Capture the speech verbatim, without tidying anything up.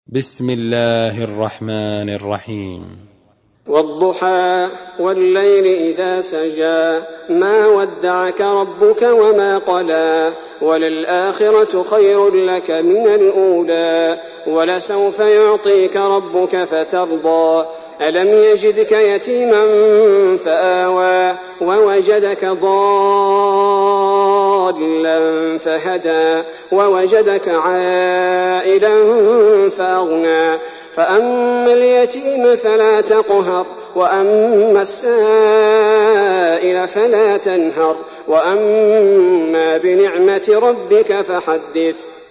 بسم الله الرحمن الرحيم. والضحى والليل إذا سجى ما ودعك ربك وما قلى وللآخرة خير لك من الأولى ولسوف يعطيك ربك فترضى ألم يجدك يتيما فآوى ووجدك ضالا فهدى ووجدك عائلا فأغنى فأما اليتيم فلا تقهر وأما السائل فلا تنهر وأما بنعمة ربك فحدث.